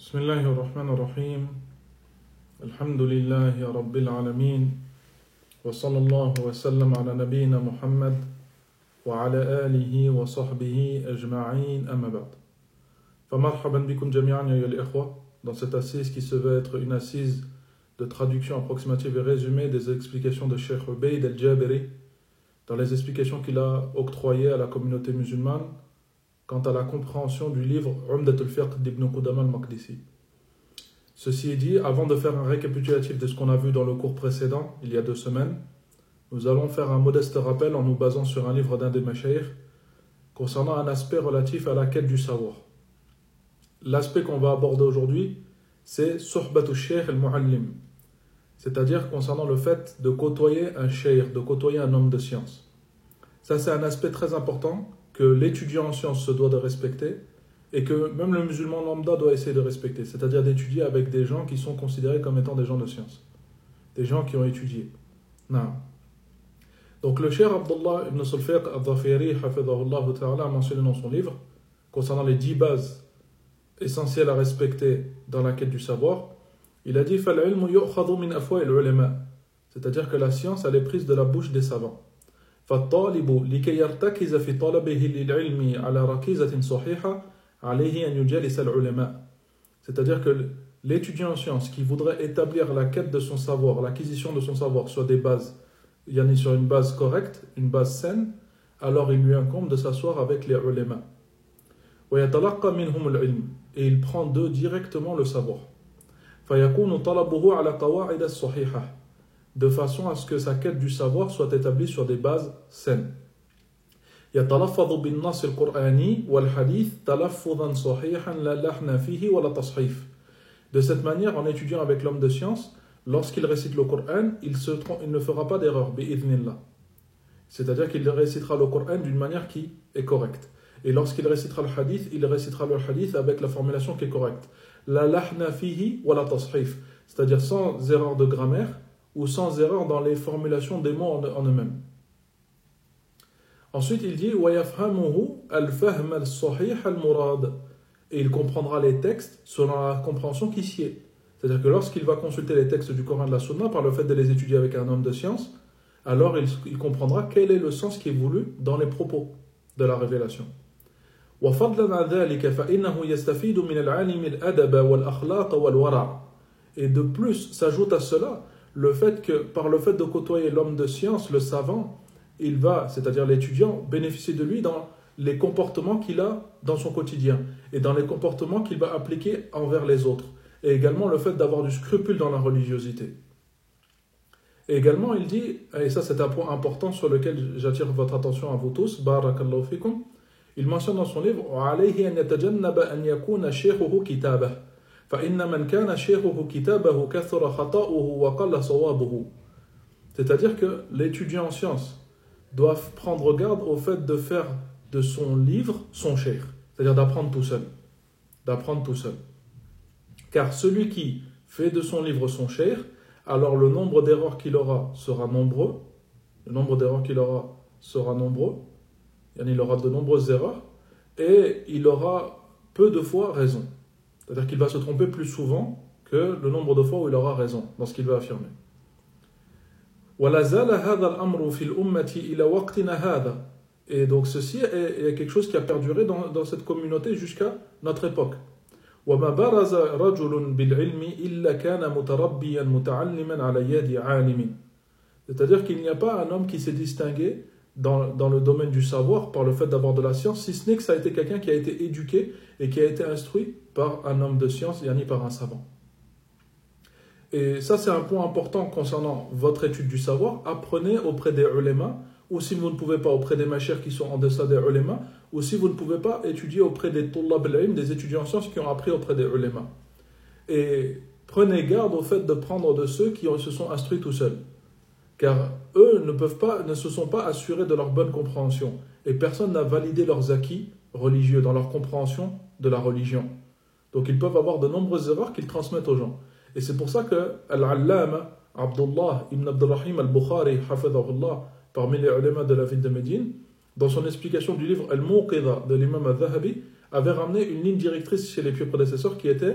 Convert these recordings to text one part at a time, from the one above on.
بسم الله الرحمن الرحيم الحمد لله رب العالمين وصلى الله وسلم على نبينا محمد وعلى آله وصحبه أجمعين أما بعد فمرحبا بكم جميعا يا الإخوة dans cette assise qui se veut être une assise de traduction approximative et résumée des explications de Cheikh Ubayd al-Jabiri dans les explications qu'il a octroyées à la communauté musulmane quant à la compréhension du livre Umdat al-Fiqh d'Ibn Qudama al-Maqdisi. Ceci est dit, avant de faire un récapitulatif de ce qu'on a vu dans le cours précédent, il y a 2 semaines, nous allons faire un modeste rappel en nous basant sur un livre d'un des mashaykh concernant un aspect relatif à la quête du savoir. L'aspect qu'on va aborder aujourd'hui, c'est Suhbatu Shaykh al-Muallim, c'est-à-dire concernant le fait de côtoyer un shaykh, de côtoyer un homme de science. Ça, c'est un aspect très important que l'étudiant en sciences se doit de respecter et que même le musulman lambda doit essayer de respecter, c'est-à-dire d'étudier avec des gens qui sont considérés comme étant des gens de science, des gens qui ont étudié. Non. Donc le cheikh Abdullah ibn Sulfiq al-Dhafiri hafidhahullah ta'ala a mentionné dans son livre concernant les 10 bases essentielles à respecter dans la quête du savoir, il a dit فَالْعِلْمُ يُؤْخَذُ مِنْ أَفْوَاءِ الْعُلَمَاءِ, c'est-à-dire que la science elle est prise de la bouche des savants. فالطالب لكي يرتكز في طلبه للعلم على ركيزة صحيحة عليه أن يجالس العلماء. C'est-à-dire que l'étudiant en sciences qui voudrait établir la quête de son savoir, l'acquisition de son savoir sur des bases, sur une base correcte, une base saine, alors il lui incombe de s'asseoir avec les ulama. ويتلقى منهم العلم, et il prend d'eux directement le savoir. فيكون طلبه على قواعد الصحيحة, de façon à ce que sa quête du savoir soit établie sur des bases saines. يتلفظ بالنص القرآني والحديث تلفظا صحيحا لا لحن فيه ولا تصحيف. De cette manière, en étudiant avec l'homme de science, lorsqu'il récite le Coran, il ne fera pas d'erreur, bi'idhnillah. C'est-à-dire qu'il récitera le Coran d'une manière qui est correcte. Et lorsqu'il récitera le hadith, il récitera le hadith avec la formulation qui est correcte. La lahna fihi wa la tashif, c'est-à-dire sans erreur de grammaire ou sans erreur dans les formulations des mots en eux-mêmes. Ensuite, il dit وَيَفْهَمُهُ الْفَهْمَ الصَّحِيحَ الْمُرَادِ, et il comprendra les textes selon la compréhension qui s'y est. C'est-à-dire que lorsqu'il va consulter les textes du Coran et de la Sunna, par le fait de les étudier avec un homme de science, alors il comprendra quel est le sens qui est voulu dans les propos de la révélation. وَفَضْلًا عَنْ ذَلِكَ فَإِنَّهُ يَسْتَفِيدُ مِنَ الْعَلِمِ الْأَدَبَ وَالْأَخْلَاقَ وَالْوَرَعَ. Et de plus, s'ajoute à cela le fait que, par le fait de côtoyer l'homme de science, le savant, il va, c'est-à-dire l'étudiant, bénéficier de lui dans les comportements qu'il a dans son quotidien et dans les comportements qu'il va appliquer envers les autres. Et également le fait d'avoir du scrupule dans la religiosité. Et également, il dit, et ça c'est un point important sur lequel j'attire votre attention à vous tous, barakallahu fikum, il mentionne dans son livre وَعَلَيْهِ أَنْ يَتَجَنَّبَ أَنْ يَكُونَ شَيْخُهُ كِتَابَهُ فَإِنَّ مَنْ كَانَ شَيْخُهُ كِتَابَهُ كَثُرَ خَطَأُهُ وَقَلَّ صَوَابُهُ. C'est-à-dire que l'étudiant en sciences doit prendre garde au fait de faire de son livre son cheikh, c'est-à-dire d'apprendre tout seul. D'apprendre tout seul. Car celui qui fait de son livre son cheikh, alors le nombre d'erreurs qu'il aura sera nombreux, il aura de nombreuses erreurs, et il aura peu de fois raison. C'est-à-dire qu'il va se tromper plus souvent que le nombre de fois où il aura raison dans ce qu'il va affirmer. Et donc ceci est quelque chose qui a perduré dans cette communauté jusqu'à notre époque. C'est-à-dire qu'il n'y a pas un homme qui s'est distingué dans le domaine du savoir par le fait d'avoir de la science, si ce n'est que ça a été quelqu'un qui a été éduqué et qui a été instruit par un homme de science, yani par un savant. Et ça, c'est un point important concernant votre étude du savoir. Apprenez auprès des ulémas, ou si vous ne pouvez pas, auprès des mashayikh qui sont en deçà des ulémas, ou si vous ne pouvez pas, étudier auprès des tullab al-ilm, des étudiants en sciences qui ont appris auprès des ulémas. Et prenez garde au fait de prendre de ceux qui se sont instruits tout seuls. Car eux ne se sont pas assurés de leur bonne compréhension. Et personne n'a validé leurs acquis religieux dans leur compréhension de la religion. Donc ils peuvent avoir de nombreuses erreurs qu'ils transmettent aux gens. Et c'est pour ça que Al-Allama Abdullah ibn Abdurrahim al-Bukhari, hafidhahullah, parmi les ulémas de la ville de Médine, dans son explication du livre Al-Muqidha de l'imam al-Dhahabi, avait ramené une ligne directrice chez les pieux prédécesseurs qui était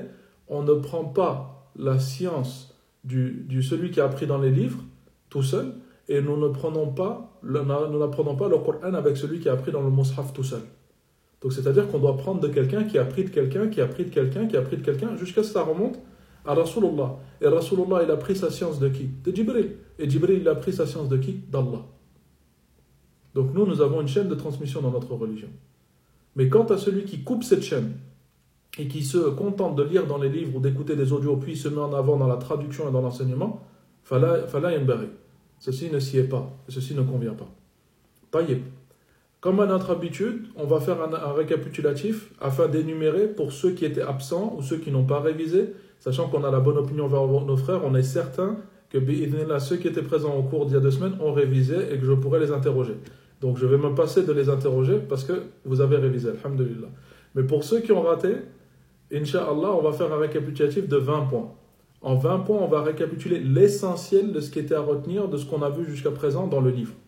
on ne prend pas la science du celui qui a appris dans les livres tout seul, et nous n'apprenons pas le Coran avec celui qui a appris dans le Mus'haf tout seul. Donc c'est-à-dire qu'on doit prendre de quelqu'un qui a appris de quelqu'un, qui a appris de quelqu'un, qui a appris de quelqu'un, jusqu'à ce que ça remonte à Rasulullah. Et Rasulullah, il a pris sa science de qui? De Jibril. Et Jibril, il a pris sa science de qui? D'Allah. Donc nous avons une chaîne de transmission dans notre religion. Mais quant à celui qui coupe cette chaîne et qui se contente de lire dans les livres ou d'écouter des audios, puis se met en avant dans la traduction et dans l'enseignement, fala yanbaghi. Ceci ne s'y est pas, et ceci ne convient pas. Taïeb. Comme à notre habitude, on va faire un récapitulatif afin d'énumérer pour ceux qui étaient absents ou ceux qui n'ont pas révisé, sachant qu'on a la bonne opinion envers nos frères, on est certain que ceux qui étaient présents au cours d'il y a 2 semaines ont révisé et que je pourrais les interroger. Donc je vais me passer de les interroger parce que vous avez révisé, alhamdulillah. Mais pour ceux qui ont raté, Inch'Allah, on va faire un récapitulatif de 20 points. En 20 points, on va récapituler l'essentiel de ce qui était à retenir de ce qu'on a vu jusqu'à présent dans le livre.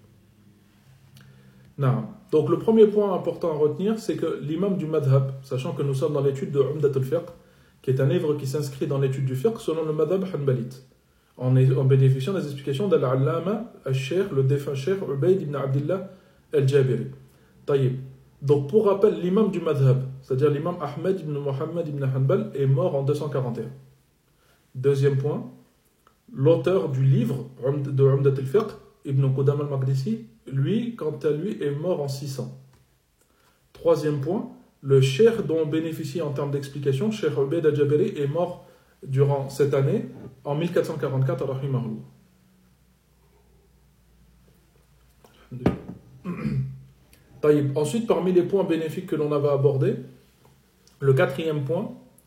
Non. Donc le premier point important à retenir, c'est que l'imam du madhab, sachant que nous sommes dans l'étude de Umdat al-Fiqh, qui est un livre qui s'inscrit dans l'étude du fiqh selon le madhab hanbalite, en bénéficiant des explications d'Al-Allama al-Sheikh, le défunt Sheikh Ubayd ibn Abdillah al-Jabiri. Taïb. Donc pour rappel, l'imam du madhab, c'est-à-dire l'imam Ahmed ibn Muhammad ibn Hanbal, est mort en 241. Deuxième point, l'auteur du livre de Umdat al-Fiqh, Ibn Qudam al-Maqdisi, lui, quant à lui, est mort en 600. Troisième point, le cheikh dont on bénéficie en termes d'explication, Cheikh Ubayd al-Jabiri, est mort durant cette année, en 1444, rahimahullah. Ensuite, parmi les points bénéfiques que l'on avait abordés, le 4e point,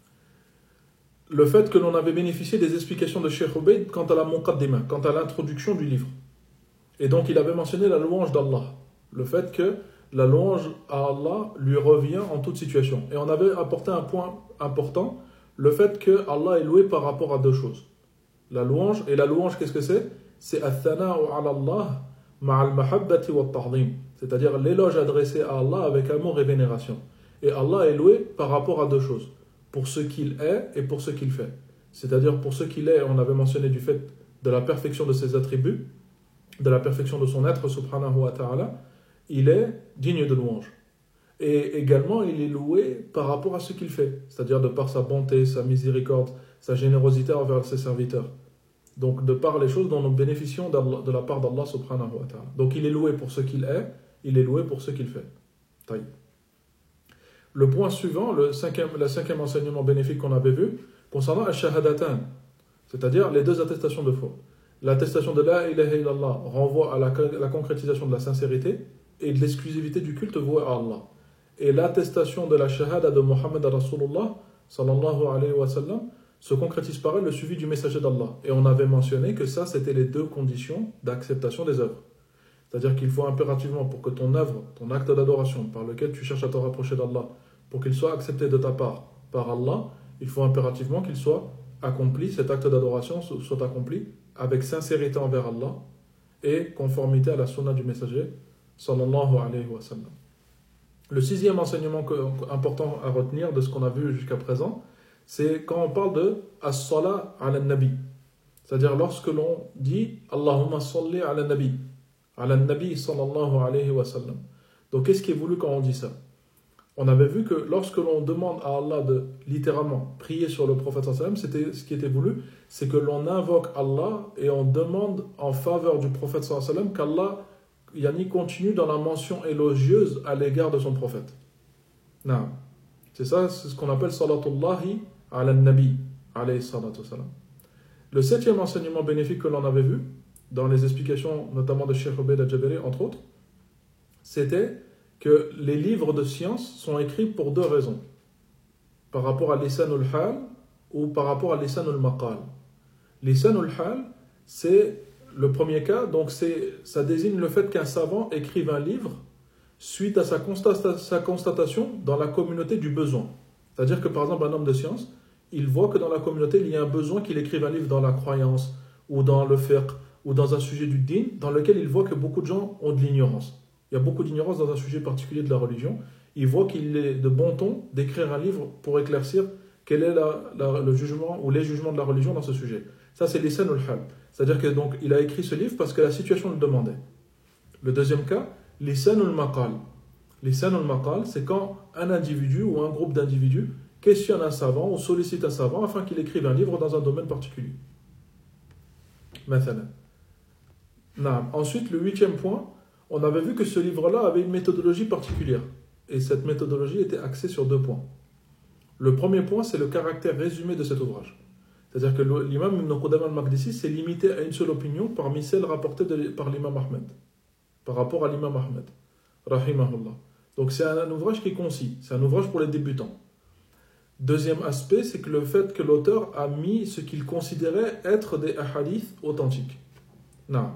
le fait que l'on avait bénéficié des explications de Cheikh Ubayd quant à la muqaddima, quant à l'introduction du livre. Et donc il avait mentionné la louange d'Allah, le fait que la louange à Allah lui revient en toute situation. Et on avait apporté un point important, le fait que Allah est loué par rapport à 2 choses. La louange, et la louange qu'est-ce que c'est? C'est al-thana'u ala Allah ma'al mahabbati wa ta'zim, c'est-à-dire l'éloge adressé à Allah avec amour et vénération. Et Allah est loué par rapport à 2 choses, pour ce qu'il est et pour ce qu'il fait. C'est-à-dire pour ce qu'il est, on avait mentionné du fait de la perfection de ses attributs, de la perfection de son être, subhanahu wa ta'ala, il est digne de louange. Et également, il est loué par rapport à ce qu'il fait, c'est-à-dire de par sa bonté, sa miséricorde, sa générosité envers ses serviteurs. Donc, de par les choses dont nous bénéficions de la part d'Allah subhanahu wa ta'ala. Donc, il est loué pour ce qu'il est, il est loué pour ce qu'il fait. Taï. Le point suivant, le 5e enseignement bénéfique qu'on avait vu, concernant al-shahadatan, c'est-à-dire les 2 attestations de foi. L'attestation de la ilaha illallah renvoie à la concrétisation de la sincérité et de l'exclusivité du culte voué à Allah. Et l'attestation de la shahada de Muhammad Rasulullah sallallahu alayhi wa sallam se concrétise par elle le suivi du messager d'Allah. Et on avait mentionné que ça, c'était les 2 conditions d'acceptation des œuvres. C'est-à-dire qu'il faut impérativement, pour que ton œuvre, ton acte d'adoration par lequel tu cherches à te rapprocher d'Allah, pour qu'il soit accepté de ta part par Allah, il faut impérativement qu'il soit accompli, cet acte d'adoration soit accompli avec sincérité envers Allah et conformité à la sunna du messager sallallahu alayhi wa sallam. Le 6e enseignement important à retenir de ce qu'on a vu jusqu'à présent, c'est quand on parle de as-salat ala nabi, c'est-à-dire lorsque l'on dit Allahumma salli ala nabi sallallahu alayhi wa sallam. Donc qu'est-ce qui est voulu quand on dit ça? On avait vu que lorsque l'on demande à Allah de littéralement prier sur le prophète sallallahu alayhi wa sallam, c'était ce qui était voulu, c'est que l'on invoque Allah et on demande en faveur du prophète sallallahu alayhi wa sallam qu'Allah continue dans la mention élogieuse à l'égard de son prophète. Non. C'est ça, c'est ce qu'on appelle salatullahi ala nabi alayhi salatu wasalam. Le 7e enseignement bénéfique que l'on avait vu, dans les explications notamment de Cheikh Ubayd al-Jabiri, entre autres, c'était que les livres de science sont écrits pour 2 raisons. Par rapport à lisanul hal ou par rapport à lisanul maqal. Lisanul hal, c'est le premier cas, donc ça désigne le fait qu'un savant écrive un livre suite à sa constatation dans la communauté du besoin. C'est-à-dire que par exemple un homme de science, il voit que dans la communauté il y a un besoin qu'il écrive un livre dans la croyance ou dans le fiqh ou dans un sujet du din dans lequel il voit que beaucoup de gens ont de l'ignorance. Il y a beaucoup d'ignorance dans un sujet particulier de la religion. Il voit qu'il est de bon ton d'écrire un livre pour éclaircir quel est le jugement ou les jugements de la religion dans ce sujet. Ça, c'est lisan ul-hal. C'est-à-dire que donc, il a écrit ce livre parce que la situation le demandait. Le deuxième cas, lisan ul-maqal. Lisan ul-maqal, c'est quand un individu ou un groupe d'individus questionne un savant ou sollicite un savant afin qu'il écrive un livre dans un domaine particulier. Mathalan. Ensuite, le 8e point, on avait vu que ce livre-là avait une méthodologie particulière. Et cette méthodologie était axée sur 2 points. Le premier point, c'est le caractère résumé de cet ouvrage. C'est-à-dire que l'imam Ibn Qudama al-Maqdisi s'est limité à une seule opinion parmi celles rapportées par l'imam Ahmed, par rapport à l'imam Ahmed, rahimahullah. Donc c'est un ouvrage qui est concis, c'est un ouvrage pour les débutants. Deuxième aspect, c'est que le fait que l'auteur a mis ce qu'il considérait être des hadiths authentiques. Non.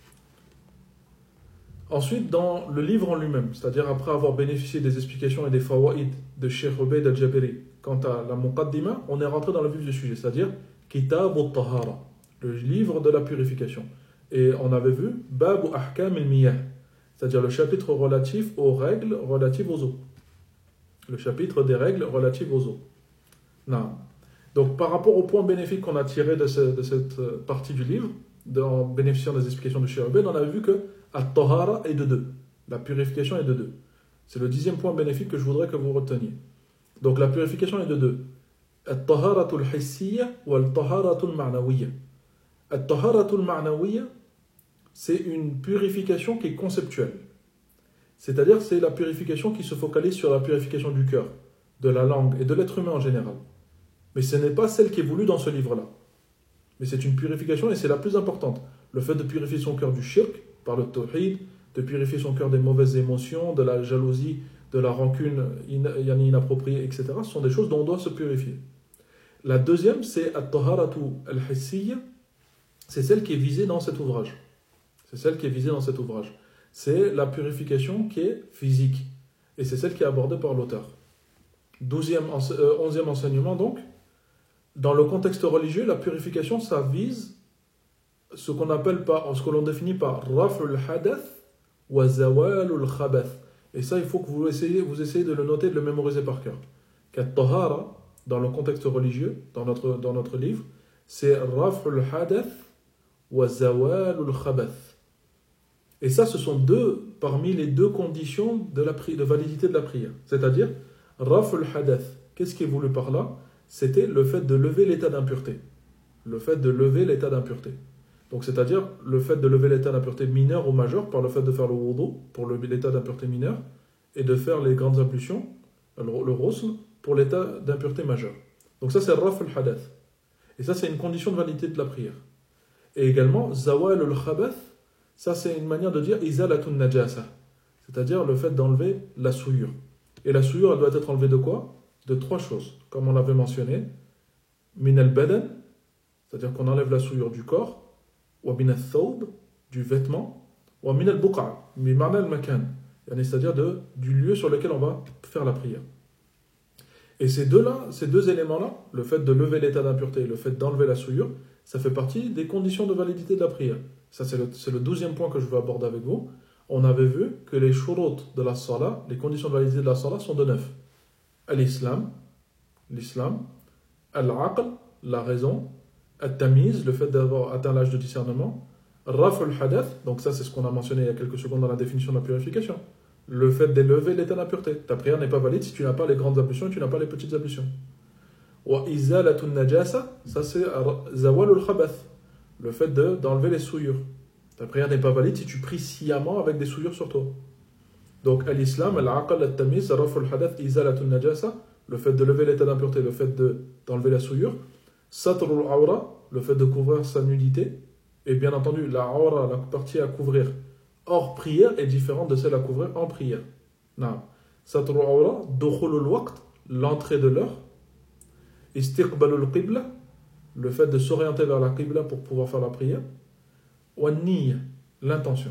Ensuite, dans le livre en lui-même, c'est-à-dire après avoir bénéficié des explications et des fawaïd de Cheikh Ubayd al-Jabiri, quant à la Muqaddima, on est rentré dans le vif du sujet, c'est-à-dire Kitab al-Tahara, le livre de la purification. Et on avait vu Bab Ahkam al-Miyah, c'est-à-dire le chapitre relatif aux règles relatives aux eaux. Le chapitre des règles relatives aux eaux. Non. Donc par rapport au point bénéfique qu'on a tiré de cette partie du livre, en bénéficiant des explications de Cheikh Ubayd, on avait vu que At-Tahara est de 2. La purification est de 2. C'est le 10e point bénéfique que je voudrais que vous reteniez. Donc la purification est de 2. At-Taharatul hissiyya ou At-Taharatul ma'nawiyya. At-Taharatul ma'nawiyya, c'est une purification qui est conceptuelle. C'est-à-dire c'est la purification qui se focalise sur la purification du cœur, de la langue et de l'être humain en général. Mais ce n'est pas celle qui est voulue dans ce livre-là. Mais c'est une purification et c'est la plus importante. Le fait de purifier son cœur du shirk, par le tawhid, de purifier son cœur des mauvaises émotions, de la jalousie, de la rancune inappropriée, etc. Ce sont des choses dont on doit se purifier. La deuxième, c'est At-Taharatu al-Hissiyya, c'est celle qui est visée dans cet ouvrage. C'est celle qui est visée dans cet ouvrage. C'est la purification qui est physique. Et c'est celle qui est abordée par l'auteur. 11e enseignement donc. Dans le contexte religieux, la purification, ça vise ce qu'on appelle ce que l'on définit par Raf'ul Hadath wa Zawalul Khabath. Et ça, il faut que vous essayez de le noter, de le mémoriser par cœur. Qu'At-Tahara, dans le contexte religieux, dans notre livre, c'est Raf'ul Hadath wa Zawalul Khabath. Et ça, ce sont parmi les 2 conditions de validité de la prière. C'est-à-dire, Raf'ul Hadath. Qu'est-ce qui est voulu par là? C'était le fait de lever l'état d'impureté. Le fait de lever l'état d'impureté. Donc, c'est-à-dire le fait de lever l'état d'impureté mineur ou majeur par le fait de faire le wudu pour l'état d'impureté mineur et de faire les grandes ablutions, le ghusl, pour l'état d'impureté majeure. Donc, ça, c'est Raf al-Hadath. Et ça, c'est une condition de validité de la prière. Et également, Zawal al-Khabath, ça, c'est une manière de dire Izalatun Najasa. C'est-à-dire le fait d'enlever la souillure. Et la souillure, elle doit être enlevée de quoi? De 3 choses, comme on l'avait mentionné. Min al-badan, c'est-à-dire qu'on enlève la souillure du corps, wa min al-thawb, du vêtement, wa min al-buqa, min ma'na al-makan, c'est-à-dire du lieu sur lequel on va faire la prière. Et ces deux éléments-là, le fait de lever l'état d'impureté et le fait d'enlever la souillure, ça fait partie des conditions de validité de la prière. Ça, c'est le 12e point que je veux aborder avec vous. On avait vu que les shurut de la salat, les conditions de validité de la salat sont de 9. L'islam, al-aql, la raison, al-tamiz, le fait d'avoir atteint l'âge de discernement, raf al-hadath, donc ça c'est ce qu'on a mentionné il y a quelques secondes dans la définition de la purification, le fait d'élever l'état d'impureté. Ta prière n'est pas valide si tu n'as pas les grandes ablutions et tu n'as pas les petites ablutions. Wa izalatun najasa, ça c'est zawal al-khabath, le fait d'enlever les souillures. Ta prière n'est pas valide si tu pries sciemment avec des souillures sur toi. Donc, l'islam, al-aql, al-tamiz, raf al-hadath, izalatun najasa, le fait de lever l'état d'impureté, le fait d'enlever la souillure, satrul awra, le fait de couvrir sa nudité, et bien entendu, la awra, la partie à couvrir hors prière, est différente de celle à couvrir en prière. Satrul awra, dukhulul waqt, l'entrée de l'heure, istiqbalul qibla, le fait de s'orienter vers la qibla pour pouvoir faire la prière, wa niyya, l'intention.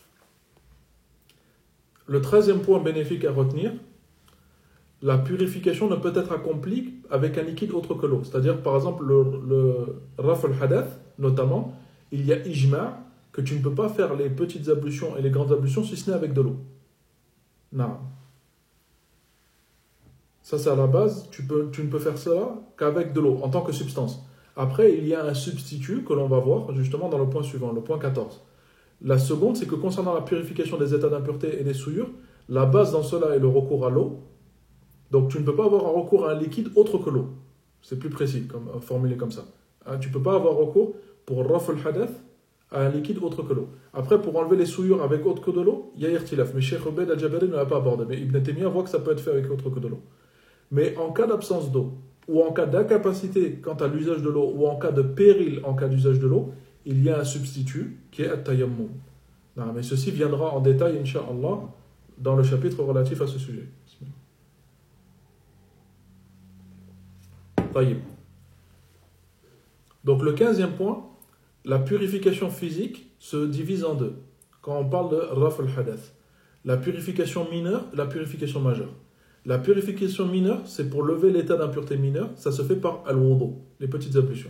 Le 13e point bénéfique à retenir, la purification ne peut être accomplie avec un liquide autre que l'eau. C'est-à-dire, par exemple, le raf al-hadath, notamment, il y a ijma' que tu ne peux pas faire les petites ablutions et les grandes ablutions si ce n'est avec de l'eau. Non. Ça, c'est à la base. Tu ne peux faire ça qu'avec de l'eau, en tant que substance. Après, il y a un substitut que l'on va voir justement dans le point suivant, le point 14. La seconde, c'est que concernant la purification des états d'impureté et des souillures, la base dans cela est le recours à l'eau. Donc tu ne peux pas avoir un recours à un liquide autre que l'eau. C'est plus précis, formulé comme ça. Hein, tu ne peux pas avoir recours pour raf al-hadath à un liquide autre que l'eau. Après, pour enlever les souillures avec autre que de l'eau, il y a irtilaf. Mais Cheikh Ubaid al-Jabari ne l'a pas abordé. Mais Ibn Taymiyyah voit que ça peut être fait avec autre que de l'eau. Mais en cas d'absence d'eau, ou en cas d'incapacité quant à l'usage de l'eau, ou en cas de péril en cas d'usage de l'eau, il y a un substitut qui est at-tayammum. Non, mais ceci viendra en détail, Inch'Allah, dans le chapitre relatif à ce sujet. Taïb. Donc le 15e point, la purification physique se divise en deux. Quand on parle de raf al-hadath, la purification mineure et la purification majeure. La purification mineure, c'est pour lever l'état d'impureté mineure, ça se fait par al-wudu, les petites ablutions.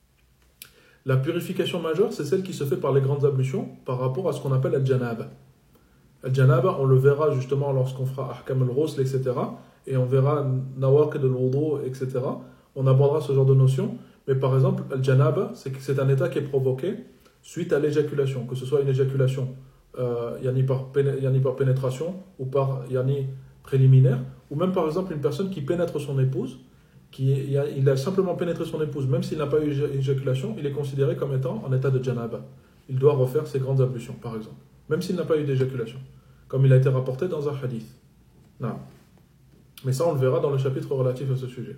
La purification majeure, c'est celle qui se fait par les grandes ablutions par rapport à ce qu'on appelle al-janaba. Al-janaba, on le verra justement lorsqu'on fera ahkam al-ghusl, etc. Et on verra nawaqid al-wudu, etc. On abordera ce genre de notions. Mais par exemple, al-janaba, c'est un état qui est provoqué suite à l'éjaculation, que ce soit une éjaculation yani par pénétration ou par yani préliminaire, ou même par exemple une personne qui pénètre son épouse, il a simplement pénétré son épouse, même s'il n'a pas eu éjaculation, il est considéré comme étant en état de janaba. Il doit refaire ses grandes ablutions, par exemple, même s'il n'a pas eu d'éjaculation, comme il a été rapporté dans un hadith. Non. Mais ça, on le verra dans le chapitre relatif à ce sujet.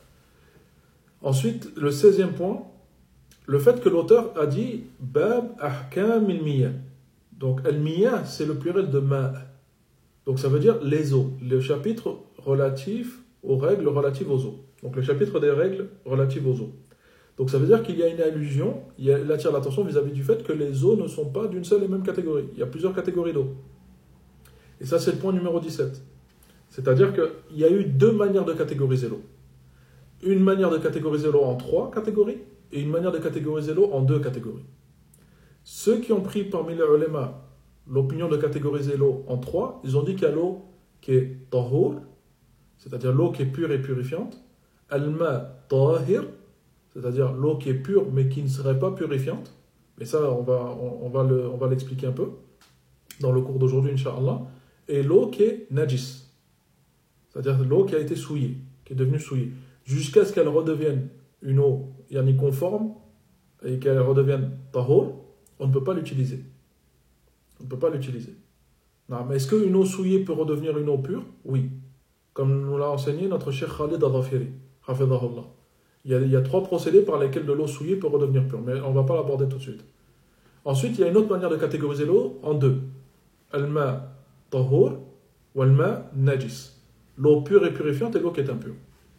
Ensuite, le 16e point, le fait que l'auteur a dit Bab ahkam il-miyah. Donc, al-miyah, c'est le pluriel de ma'. Donc, ça veut dire les eaux. Le chapitre relatif aux règles relatives aux eaux. Donc, le chapitre des règles relatives aux eaux. Donc, ça veut dire qu'il y a une allusion, il attire l'attention vis-à-vis du fait que les eaux ne sont pas d'une seule et même catégorie. Il y a plusieurs catégories d'eau. Et ça, c'est le point numéro 17. C'est-à-dire qu'il y a eu deux manières de catégoriser l'eau. Une manière de catégoriser l'eau en 3 catégories et une manière de catégoriser l'eau en 2 catégories. Ceux qui ont pris parmi les ulama l'opinion de catégoriser l'eau en 3, ils ont dit qu'il y a l'eau qui est tahur, c'est-à-dire l'eau qui est pure et purifiante, al-ma tahir, c'est-à-dire l'eau qui est pure mais qui ne serait pas purifiante. Et ça, on va l'expliquer un peu dans le cours d'aujourd'hui, Inch'Allah. Et l'eau qui est najis, c'est-à-dire l'eau qui a été souillée, qui est devenue souillée, jusqu'à ce qu'elle redevienne une eau yani conforme et qu'elle redevienne tahur, on ne peut pas l'utiliser. On ne peut pas l'utiliser. Non, mais est-ce qu'une eau souillée peut redevenir une eau pure? Oui. Comme nous l'a enseigné notre Cheikh Khalid al-Dhafiri, hafidhahullah. Il y a 3 procédés par lesquels de l'eau souillée peut redevenir pure, mais on ne va pas l'aborder tout de suite. Ensuite, il y a une autre manière de catégoriser l'eau en 2. Al-ma tahur ou al-ma najis. L'eau pure et purifiante et l'eau qui est impure.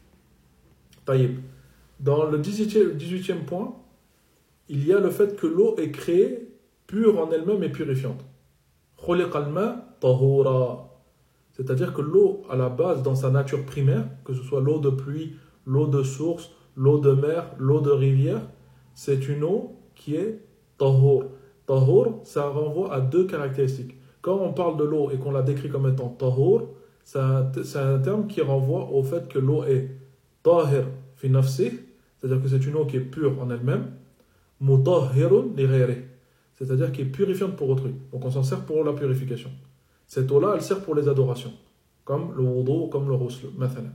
Taïb. Dans le 18e point, il y a le fait que l'eau est créée pure en elle-même et purifiante. C'est-à-dire que l'eau, à la base, dans sa nature primaire, que ce soit l'eau de pluie, l'eau de source, l'eau de mer, l'eau de rivière, c'est une eau qui est tahur. Tahur, ça renvoie à 2 caractéristiques. Quand on parle de l'eau et qu'on la décrit comme étant tahur, c'est un terme qui renvoie au fait que l'eau est tahir fi nafsih, c'est-à-dire que c'est une eau qui est pure en elle-même, mutahhirun li ghayrih, c'est-à-dire qui est purifiante pour autrui. Donc on s'en sert pour la purification. Cette eau-là, elle sert pour les adorations, comme le wudu, comme le ghusl, mathalan.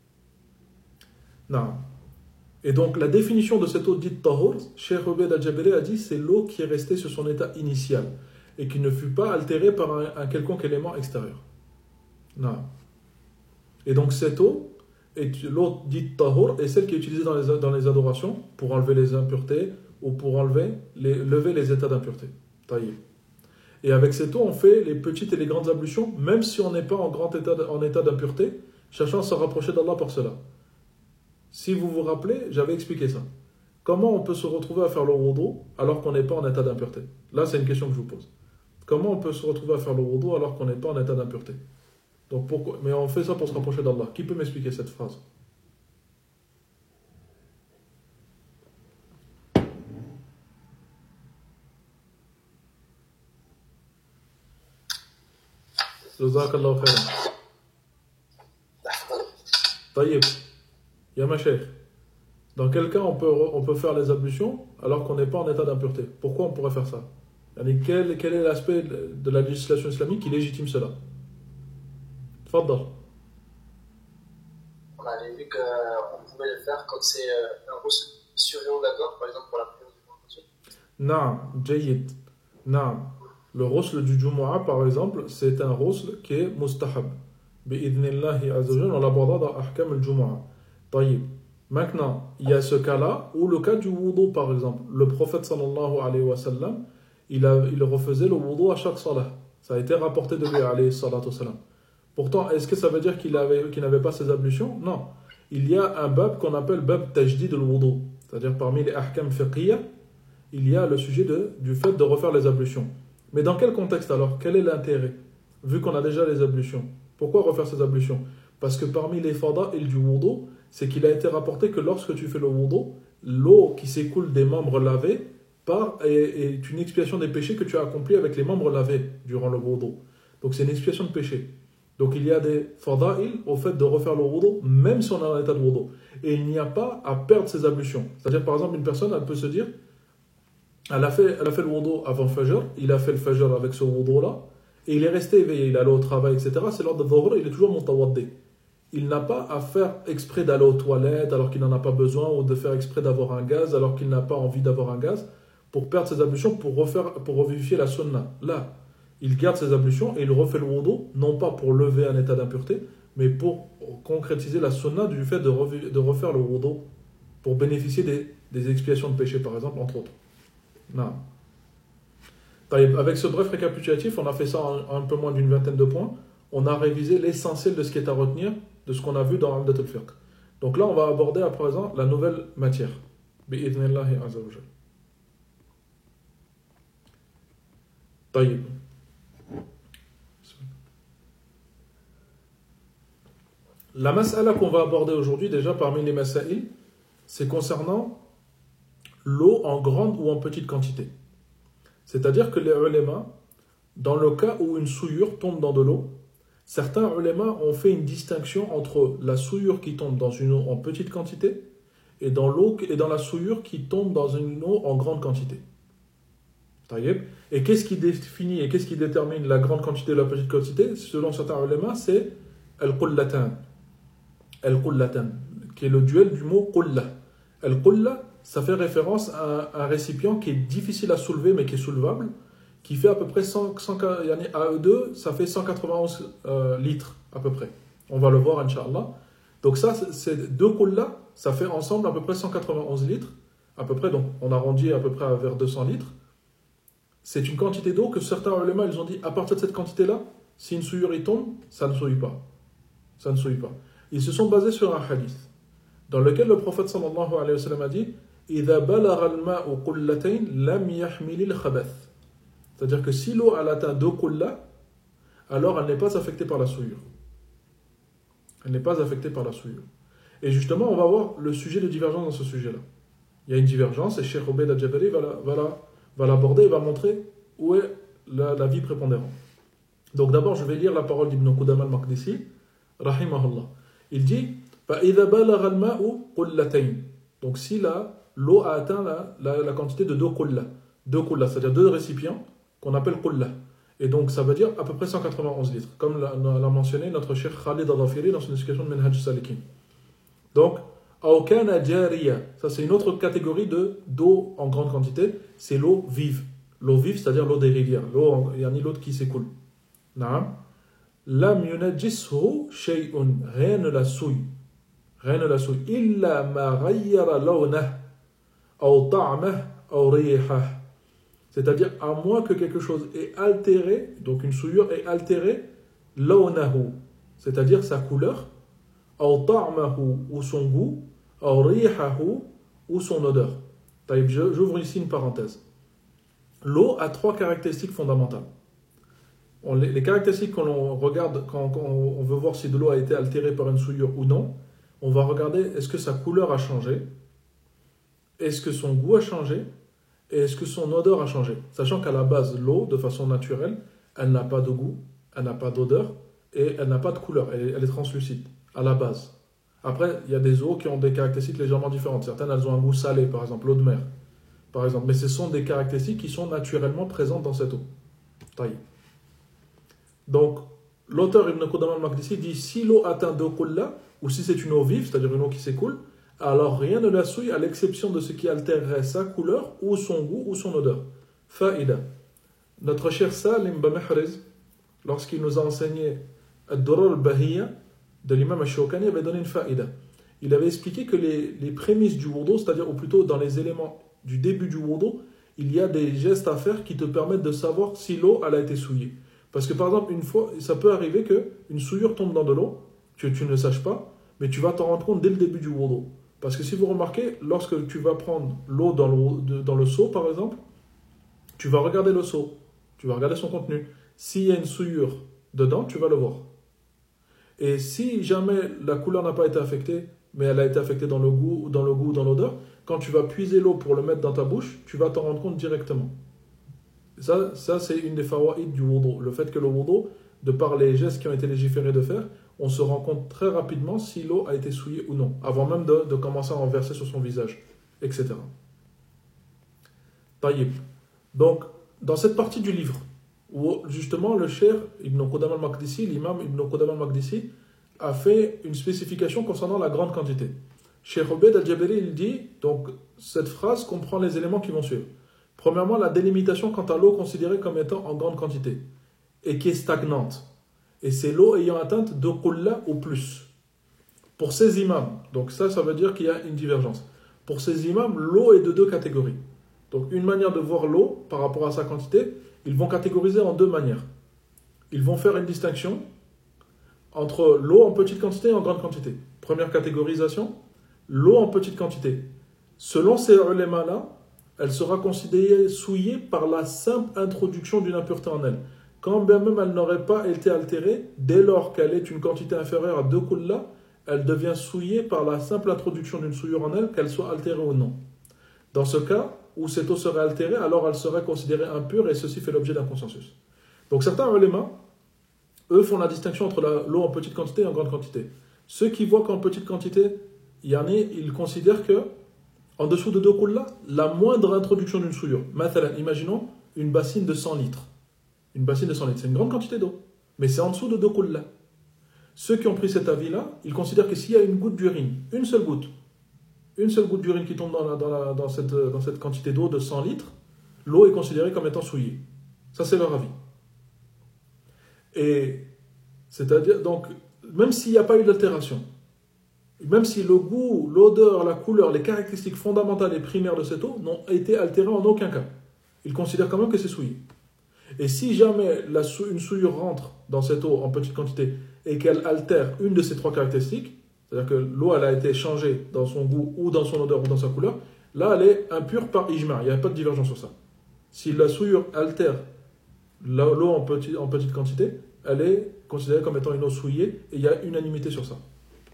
Non. Et donc la définition de cette eau dite tahur, Cheikh Ubaid al-Jabari a dit, c'est l'eau qui est restée sur son état initial et qui ne fut pas altérée par un quelconque élément extérieur. Non. Et donc cette eau, l'eau dite tahur, est celle qui est utilisée dans les adorations pour enlever les impuretés ou pour lever les états d'impureté. Taïb. Et avec cette eau, on fait les petites et les grandes ablutions, même si on n'est pas en état d'impureté, cherchant à se rapprocher d'Allah pour cela. Si vous vous rappelez, j'avais expliqué ça. Comment on peut se retrouver à faire le wudu alors qu'on n'est pas en état d'impureté? Là, c'est une question que je vous pose. Comment on peut se retrouver à faire le wudu alors qu'on n'est pas en état d'impureté? Donc pourquoi? Mais on fait ça pour se rapprocher d'Allah. Qui peut m'expliquer cette phrase? Jazakallahu khairan. Taïeb, ya ma cheikh. Dans quel cas on peut faire les ablutions alors qu'on n'est pas en état d'impureté? Pourquoi on pourrait faire ça? Quel est l'aspect de la législation islamique qui légitime cela? Tfaddal. On avait vu qu'on pouvait le faire quand c'est un rousse surérogatoire, par exemple pour la prière du Naam, Jayid. Naam. Le roussel du Jumu'ah, par exemple, c'est un roussel qui est mustahab. Bi'idnillahi azawajal, on l'abordera dans Ahkam al-Jumu'ah. Taïb. Maintenant, il y a ce cas-là, ou le cas du wudu, par exemple. Le prophète sallallahu alayhi wa sallam, il refaisait le wudu à chaque salat. Ça a été rapporté de lui, alayhi salatu wa sallam. Pourtant, est-ce que ça veut dire qu'il n'avait pas ses ablutions? Non. Il y a un bab qu'on appelle bab tajdid al-wudu. C'est-à-dire parmi les ahkam fiqhiyya, il y a le sujet du fait de refaire les ablutions. Mais dans quel contexte alors? Quel est l'intérêt? Vu qu'on a déjà les ablutions. Pourquoi refaire ces ablutions? Parce que parmi les fada'il du wudu, c'est qu'il a été rapporté que lorsque tu fais le wudu, l'eau qui s'écoule des membres lavés est une expiation des péchés que tu as accomplis avec les membres lavés durant le wudu. Donc c'est une expiation de péché. Donc il y a des fada'il au fait de refaire le wudu, même si on est en état de wudu. Et il n'y a pas à perdre ses ablutions. C'est-à-dire par exemple une personne, elle peut se dire, elle a fait le wudu avant Fajr, il a fait le Fajr avec ce wudu-là, et il est resté éveillé, il est allé au travail, etc. C'est l'heure de Dhuhr, il est toujours mutawaddi. Il n'a pas à faire exprès d'aller aux toilettes alors qu'il n'en a pas besoin, ou de faire exprès d'avoir un gaz alors qu'il n'a pas envie d'avoir un gaz, pour perdre ses ablutions, pour revivifier la sunna. Là, il garde ses ablutions et il refait le wudu, non pas pour lever un état d'impureté, mais pour concrétiser la sunna du fait de refaire le wudu, pour bénéficier des expiations de péché, par exemple, entre autres. Non. Avec ce bref récapitulatif, on a fait ça en un peu moins d'une vingtaine de points. On a révisé l'essentiel de ce qui est à retenir, de ce qu'on a vu dans Amdat al-Fiqh. Donc là, on va aborder à présent la nouvelle matière. Bi'idhnillahi azza wa jal. Taïb. La mas'ala qu'on va aborder aujourd'hui, déjà parmi les masail, c'est concernant l'eau en grande ou en petite quantité. C'est-à-dire que les ulémas, dans le cas où une souillure tombe dans de l'eau, certains ulémas ont fait une distinction entre la souillure qui tombe dans une eau en petite quantité et dans la souillure qui tombe dans une eau en grande quantité. Et qu'est-ce qui définit et qu'est-ce qui détermine la grande quantité et la petite quantité? Selon certains ulémas, c'est al-qullatan. Al-qullatan, qui est le duel du mot qulla. Al-qulla, ça fait référence à un récipient qui est difficile à soulever mais qui est soulevable, qui fait à peu près 100 à E2, ça fait 191 litres à peu près. On va le voir, Inch'Allah. Donc ça, c'est deux qulla, ça fait ensemble à peu près 191 litres, à peu près, donc on arrondit à peu près vers 200 litres. C'est une quantité d'eau que certains ulémas, ils ont dit, à partir de cette quantité-là, si une souillure y tombe, ça ne souille pas. Ça ne souille pas. Ils se sont basés sur un hadith, dans lequel le prophète sallallahu alayhi wa sallam a dit إِذَا بَلَغَ الْمَاءُ قُلَّتَيْنِ لَمْ يَحْمِلِ الْخَبَثِ. C'est-à-dire que si l'eau elle atteint 2 qullas, alors elle n'est pas affectée par la souillure. Elle n'est pas affectée par la souillure. Et justement, on va voir le sujet de divergence dans ce sujet-là. Il y a une divergence et Cheikh Obeid al-Jabari va l'aborder et va montrer où est la vie prépondérante. Donc d'abord, je vais lire la parole d'Ibn Qudama al-Maqdisi, rahimahullah. Il dit فَإِذَا بَلَغَ الْمَاءُ قُلَّتَيْنِ. Donc si l'eau a atteint la quantité de 2 qullas. 2 qullas, c'est-à-dire 2 récipients qu'on appelle qullah. Et donc ça veut dire à peu près 191 litres, comme l'a mentionné notre cheikh Khalid al-Dhafiri dans son explication de Minhaj al-Salikin. Donc, أو كان جاريا, ça c'est une autre catégorie d'eau en grande quantité, c'est l'eau vive. L'eau vive, c'est-à-dire l'eau des rivières, il y a ni l'eau qui s'écoule. Naam. Lam yunajjishu shay'un, rien ne la souille. Rien ne la souille. Illa ma ghayyara lawnah, aw ta'mah, aw rihah. C'est-à-dire, à moins que quelque chose ait altéré, donc une souillure ait altéré lawnahu, c'est-à-dire sa couleur, aw ta'mahu, ou son goût, aw rihahu, ou son odeur. J'ouvre ici une parenthèse. L'eau a 3 caractéristiques fondamentales. Les caractéristiques qu'on regarde quand on veut voir si de l'eau a été altérée par une souillure ou non, on va regarder est-ce que sa couleur a changé, est-ce que son goût a changé, et est-ce que son odeur a changé. Sachant qu'à la base, l'eau, de façon naturelle, elle n'a pas de goût, elle n'a pas d'odeur, et elle n'a pas de couleur, elle est translucide, à la base. Après, il y a des eaux qui ont des caractéristiques légèrement différentes. Certaines, elles ont un goût salé, par exemple, l'eau de mer. Par exemple. Mais ce sont des caractéristiques qui sont naturellement présentes dans cette eau. Taïb. Donc, l'auteur Ibn Qudama al-Maqdisi dit si l'eau atteint deux kulla, ou si c'est une eau vive, c'est-à-dire une eau qui s'écoule, alors rien ne la souille à l'exception de ce qui altérerait sa couleur, ou son goût, ou son odeur. Fa'ida. Notre cher Salim Bamehriz, lorsqu'il nous a enseigné Ad-Durar al-Bahiyya de l'imam al-Shawkani, avait donné une fa'ida. Il avait expliqué que les prémices du wudu, c'est-à-dire ou plutôt dans les éléments du début du wudu, il y a des gestes à faire qui te permettent de savoir si l'eau elle a été souillée. Parce que par exemple, une fois, ça peut arriver qu'une souillure tombe dans de l'eau, que tu ne le saches pas, mais tu vas t'en rendre compte dès le début du wudu. Parce que si vous remarquez, lorsque tu vas prendre l'eau dans le seau, par exemple, tu vas regarder le seau, tu vas regarder son contenu. S'il y a une souillure dedans, tu vas le voir. Et si jamais la couleur n'a pas été affectée, mais elle a été affectée dans le goût, dans l'odeur, quand tu vas puiser l'eau pour le mettre dans ta bouche, tu vas t'en rendre compte directement. Ça c'est une des fawaïd du wudu. Le fait que le wudu, de par les gestes qui ont été légiférés de faire, on se rend compte très rapidement si l'eau a été souillée ou non, avant même de commencer à en verser sur son visage, etc. Taïb. Donc, dans cette partie du livre, où justement le cheikh Ibn Qudama al-Maqdisi, l'imam Ibn Qudama al-Maqdisi, a fait une spécification concernant la grande quantité. Cheikh Obeid al-Jabiri, il dit, donc cette phrase comprend les éléments qui vont suivre. Premièrement, la délimitation quant à l'eau considérée comme étant en grande quantité et qui est stagnante. Et c'est l'eau ayant atteinte de qulla ou plus. Pour ces imams, donc ça veut dire qu'il y a une divergence. Pour ces imams, l'eau est de deux catégories. Donc une manière de voir l'eau par rapport à sa quantité, ils vont catégoriser en deux manières. Ils vont faire une distinction entre l'eau en petite quantité et en grande quantité. Première catégorisation, l'eau en petite quantité. Selon ces ulémas-là, elle sera considérée souillée par la simple introduction d'une impureté en elle. Quand bien même elle n'aurait pas été altérée, dès lors qu'elle est une quantité inférieure à 2 kulla, elle devient souillée par la simple introduction d'une souillure en elle, qu'elle soit altérée ou non. Dans ce cas où cette eau serait altérée, alors elle serait considérée impure et ceci fait l'objet d'un consensus. Donc certains ulémas, eux font la distinction entre l'eau en petite quantité et en grande quantité. Ceux qui voient qu'en petite quantité, ils considèrent que en dessous de 2 kulla, la moindre introduction d'une souillure. Mathalan, imaginons une bassine de 100 litres. Une bassine de 100 litres, c'est une grande quantité d'eau. Mais c'est en dessous de 2 kulla. Ceux qui ont pris cet avis-là, ils considèrent que s'il y a une goutte d'urine, une seule goutte d'urine qui tombe dans cette quantité d'eau de 100 litres, l'eau est considérée comme étant souillée. Ça, c'est leur avis. Et c'est-à-dire, donc, même s'il n'y a pas eu d'altération, même si le goût, l'odeur, la couleur, les caractéristiques fondamentales et primaires de cette eau n'ont été altérées en aucun cas, ils considèrent quand même que c'est souillé. Et si jamais une souillure rentre dans cette eau en petite quantité et qu'elle altère une de ces trois caractéristiques, c'est-à-dire que l'eau elle a été changée dans son goût ou dans son odeur ou dans sa couleur, là elle est impure par ijma', il n'y a pas de divergence sur ça. Si la souillure altère l'eau en petite quantité, elle est considérée comme étant une eau souillée et il y a unanimité sur ça.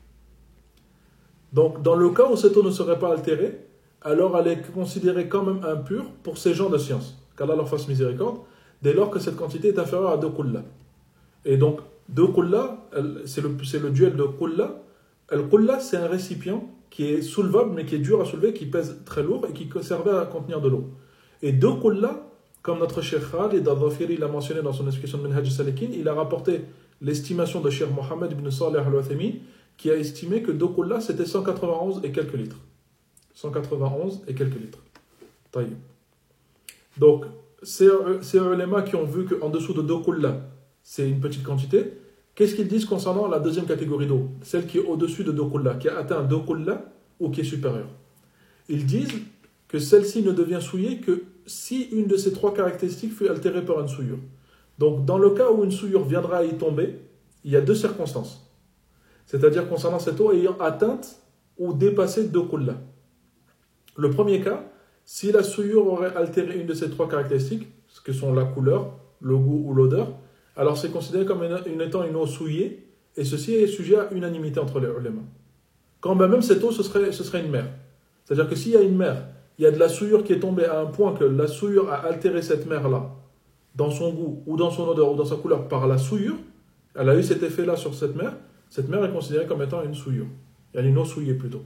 Donc dans le cas où cette eau ne serait pas altérée, alors elle est considérée quand même impure pour ces gens de science, qu'Allah leur fasse miséricorde, dès lors que cette quantité est inférieure à 2 kulla. Et donc 2 kulla, c'est le duel de kulla. Le kulla, c'est un récipient qui est soulevable mais qui est dur à soulever, qui pèse très lourd et qui servait à contenir de l'eau. Et 2 kulla, comme notre Cheikh Khalid al-Dhafiri l'a mentionné dans son explication de Minhaj al-Salikin, il a rapporté l'estimation de Cheikh Mohammed ibn Salih al-Uthaymin, qui a estimé que 2 kulla c'était 191 et quelques litres. 191 et quelques litres. Taïb. Donc, ces ulémas qui ont vu qu'en dessous de 2 kulla, c'est une petite quantité, qu'est-ce qu'ils disent concernant la deuxième catégorie d'eau, celle qui est au-dessus de 2 kulla, qui a atteint 2 kulla ou qui est supérieure? Ils disent que celle-ci ne devient souillée que si une de ces trois caractéristiques fut altérée par une souillure. Donc, dans le cas où une souillure viendra à y tomber, il y a deux circonstances. C'est-à-dire concernant cette eau ayant atteinte ou dépassé 2 kulla. Le premier cas, si la souillure aurait altéré une de ces trois caractéristiques, ce que sont la couleur, le goût ou l'odeur, alors c'est considéré comme étant une eau souillée, et ceci est sujet à unanimité entre les ulémas. Quand même cette eau, ce serait une mer. C'est-à-dire que s'il y a une mer, il y a de la souillure qui est tombée à un point que la souillure a altéré cette mer-là, dans son goût, ou dans son odeur, ou dans sa couleur, par la souillure, elle a eu cet effet-là sur cette mer est considérée comme étant une souillure. Il y a une eau souillée plutôt.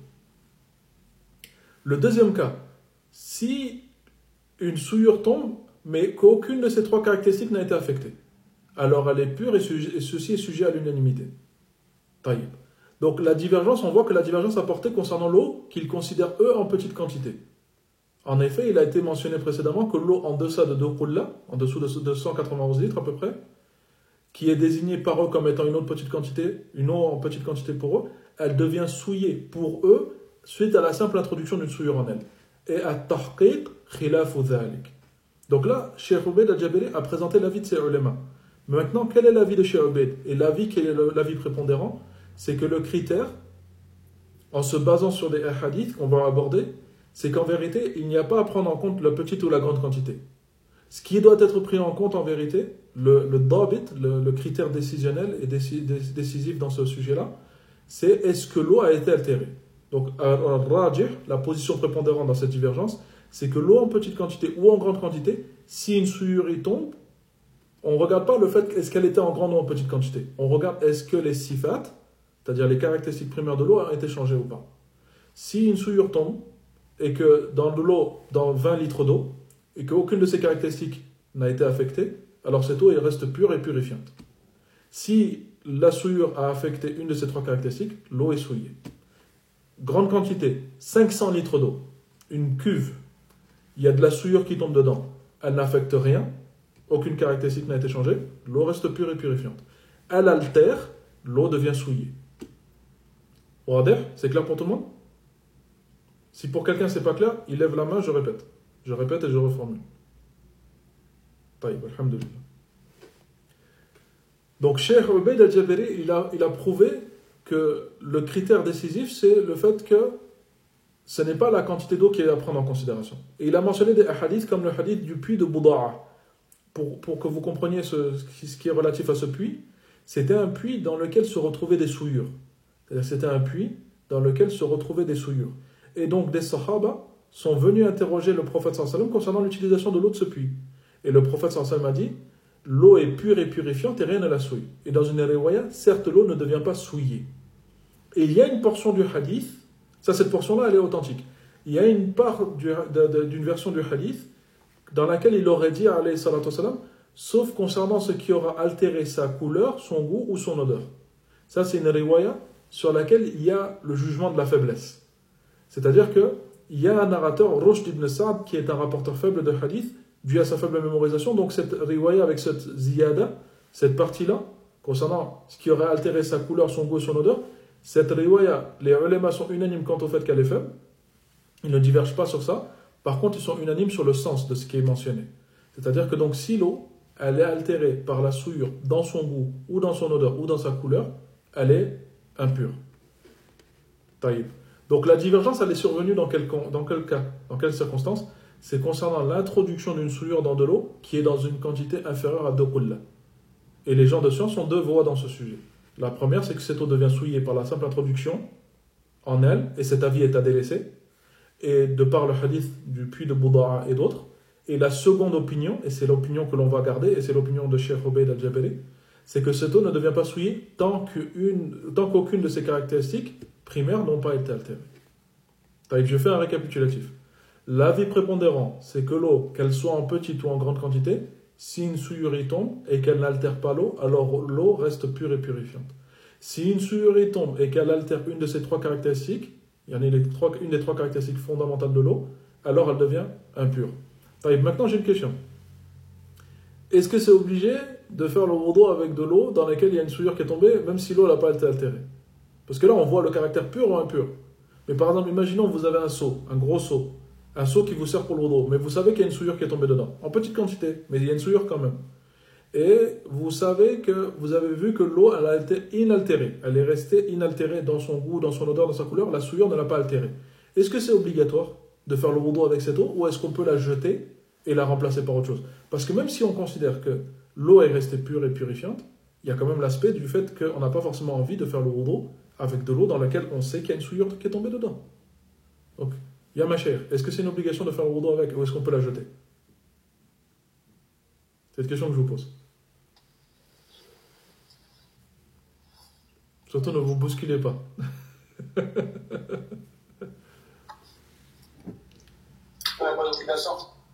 Le deuxième cas, si une souillure tombe, mais qu'aucune de ces trois caractéristiques n'a été affectée, alors elle est pure et ceci est sujet à l'unanimité. Taïb. Donc la divergence, on voit que la divergence a porté concernant l'eau qu'ils considèrent eux en petite quantité. En effet, il a été mentionné précédemment que l'eau en deçà de 2 qullah, en dessous de 291 litres à peu près, qui est désignée par eux comme étant une eau de petite quantité, une eau en petite quantité pour eux, elle devient souillée pour eux suite à la simple introduction d'une souillure en elle. Et à tahqiq khilafu dhalik. Donc là, Cheikh Ubaid al-Jabiri a présenté l'avis de ses ulémas. Mais maintenant, quel est l'avis de Cheikh Ubaid? Et l'avis qui est l'avis prépondérant, c'est que le critère, en se basant sur des hadiths qu'on va aborder, c'est qu'en vérité, il n'y a pas à prendre en compte la petite ou la grande quantité. Ce qui doit être pris en compte en vérité, le dabit, le critère décisionnel et décisif dans ce sujet-là, c'est est-ce que l'eau a été altérée. Donc, al-rajih, la position prépondérante dans cette divergence, c'est que l'eau en petite quantité ou en grande quantité, si une souillure y tombe, on ne regarde pas le fait est-ce qu'elle était en grande ou en petite quantité. On regarde est-ce que les sifat, c'est-à-dire les caractéristiques primaires de l'eau, ont été changées ou pas. Si une souillure tombe, et que dans de l'eau, dans 20 litres d'eau, et qu'aucune de ces caractéristiques n'a été affectée, alors cette eau elle reste pure et purifiante. Si la souillure a affecté une de ces trois caractéristiques, l'eau est souillée. Grande quantité, 500 litres d'eau, une cuve, il y a de la souillure qui tombe dedans, elle n'affecte rien, aucune caractéristique n'a été changée, l'eau reste pure et purifiante. Elle altère, l'eau devient souillée. C'est clair pour tout le monde? Si pour quelqu'un c'est pas clair, il lève la main, je répète. Je répète et je reformule. Taïb, alhamdulillah. Donc, Cheikh Ubaid al-Jabiri, il a prouvé que le critère décisif, c'est le fait que ce n'est pas la quantité d'eau qui est à prendre en considération. Et il a mentionné des hadiths comme le hadith du puits de Bouda'a. Pour que vous compreniez ce qui est relatif à ce puits, c'était un puits dans lequel se retrouvaient des souillures. C'est-à-dire c'était un puits dans lequel se retrouvaient des souillures. Et donc des sahaba sont venus interroger le prophète sallallahu alayhi wa sallam concernant l'utilisation de l'eau de ce puits. Et le prophète sallallahu alayhi wa sallam a dit, l'eau est pure et purifiante et rien ne la souille. Et dans une riwaya, certes l'eau ne devient pas souillée. Et il y a une portion du hadith, cette portion-là elle est authentique. Il y a une part d'une version du hadith dans laquelle il aurait dit alayhi salatu wa sallam, sauf concernant ce qui aura altéré sa couleur, son goût ou son odeur. Ça c'est une riwaya sur laquelle il y a le jugement de la faiblesse. C'est-à-dire qu'il y a un narrateur, Rushd ibn Sa'd, qui est un rapporteur faible de hadith, dû à sa faible mémorisation. Donc cette riwaya avec cette ziyada, cette partie-là, concernant ce qui aurait altéré sa couleur, son goût et son odeur, cette riwaya, les ulémas sont unanimes quant au fait qu'elle est faible. Ils ne divergent pas sur ça. Par contre, ils sont unanimes sur le sens de ce qui est mentionné. C'est-à-dire que donc si l'eau, elle est altérée par la souillure dans son goût, ou dans son odeur, ou dans sa couleur, elle est impure. Taïb. Donc la divergence, elle est survenue dans quel cas, dans quelles circonstances? C'est concernant l'introduction d'une souillure dans de l'eau qui est dans une quantité inférieure à 2 qullah. Et les gens de science ont deux voies dans ce sujet. La première, c'est que cette eau devient souillée par la simple introduction en elle, et cet avis est à délaisser, et de par le hadith du puits de Bouda'a et d'autres. Et la seconde opinion, et c'est l'opinion que l'on va garder, et c'est l'opinion de Cheikh Ubaid al-Jabiri, c'est que cette eau ne devient pas souillée tant qu'aucune de ses caractéristiques primaires n'ont pas été altérées. Je fais un récapitulatif. L'avis prépondérant, c'est que l'eau, qu'elle soit en petite ou en grande quantité, si une souillure y tombe et qu'elle n'altère pas l'eau, alors l'eau reste pure et purifiante. Si une souillure y tombe et qu'elle altère une de ces trois caractéristiques, il y en a une des trois caractéristiques fondamentales de l'eau, alors elle devient impure. Maintenant j'ai une question. Est-ce que c'est obligé de faire le wudu avec de l'eau dans laquelle il y a une souillure qui est tombée, même si l'eau n'a pas été altérée? Parce que là on voit le caractère pur ou impur. Mais par exemple, imaginons que vous avez un seau, un gros seau, un seau qui vous sert pour le wudu, mais vous savez qu'il y a une souillure qui est tombée dedans, en petite quantité, mais il y a une souillure quand même. Et vous savez que vous avez vu que l'eau, elle a été inaltérée, elle est restée inaltérée dans son goût, dans son odeur, dans sa couleur, la souillure ne l'a pas altérée. Est-ce que c'est obligatoire de faire le wudu avec cette eau, ou est-ce qu'on peut la jeter et la remplacer par autre chose? Parce que même si on considère que l'eau est restée pure et purifiante, il y a quand même l'aspect du fait qu'on n'a pas forcément envie de faire le wudu avec de l'eau dans laquelle on sait qu'il y a une souillure qui est tombée dedans. Donc, il y a ma chère. Est-ce que c'est une obligation de faire le wudu avec, ou est-ce qu'on peut la jeter? C'est une question que je vous pose. Surtout ne vous bousculez pas. Ouais, pas d'obligation.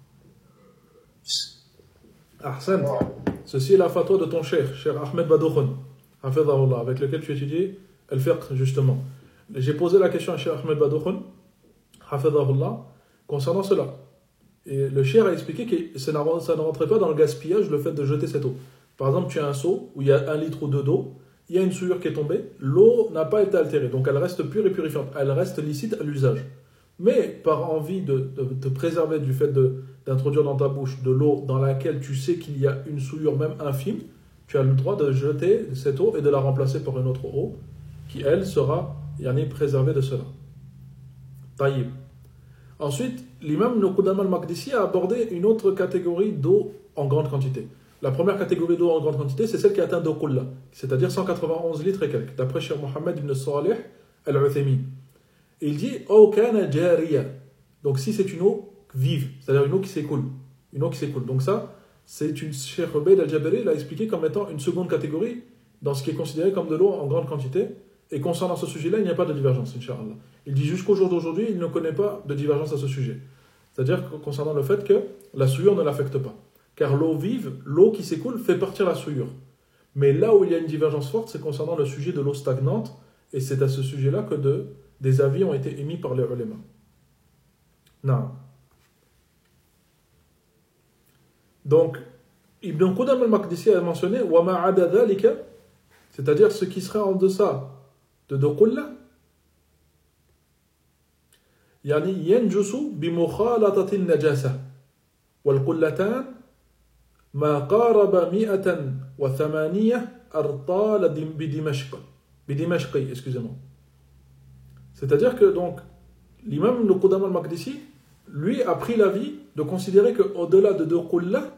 Ahsan. Ceci est la fatwa de ton cher Ahmed Badoukhoun, hafidhahullah, avec lequel tu étudies al-fiqh, justement. J'ai posé la question à Cheikh Ahmed Badoukhoun, hafidhahullah, concernant cela. Et le cher a expliqué que ça ne rentrait pas dans le gaspillage, le fait de jeter cette eau. Par exemple, tu as un seau où il y a 1 litre ou 2 d'eau, il y a une souillure qui est tombée, l'eau n'a pas été altérée, donc elle reste pure et purifiante, elle reste licite à l'usage. Mais par envie de te préserver du fait d'introduire dans ta bouche de l'eau dans laquelle tu sais qu'il y a une souillure même infime, tu as le droit de jeter cette eau et de la remplacer par une autre eau qui, elle, sera préservée de cela. Taïb. Ensuite, l'imam Ibn Qudama al-Maqdisi a abordé une autre catégorie d'eau en grande quantité. La première catégorie d'eau en grande quantité, c'est celle qui atteint 2 qulla, c'est-à-dire 191 litres et quelques, d'après Cheikh Mohammed ibn Salih al-Uthaymin. Et il dit Aw kana jariya. Donc si c'est une eau vive, c'est-à-dire une eau qui s'écoule. Une eau qui s'écoule. Donc ça, c'est une Cheikh Ubayd al-Jabari l'a expliqué comme étant une seconde catégorie dans ce qui est considéré comme de l'eau en grande quantité. Et concernant ce sujet-là, il n'y a pas de divergence, Inch'Allah. Il dit jusqu'au jour d'aujourd'hui, il ne connaît pas de divergence à ce sujet. C'est-à-dire concernant le fait que la souillure ne l'affecte pas. Car l'eau vive, l'eau qui s'écoule, fait partir la souillure. Mais là où il y a une divergence forte, c'est concernant le sujet de l'eau stagnante. Et c'est à ce sujet-là que des avis ont été émis par les ulama. Non. Donc, Ibn Qudam al-Maqdisi a mentionné wa ma'ada dhalika, c'est-à-dire ce qui serait en deçà de 2 qulla, yani yanjusu bi mukhalatati an-najasa wal qullatan ma qaraba 108 artal bi Dimashq, excusez-moi. C'est-à-dire que donc l'imam Ibn Qudama al-Maqdisi, lui, a pris l'avis de considérer qu'au-delà de 2 qulla,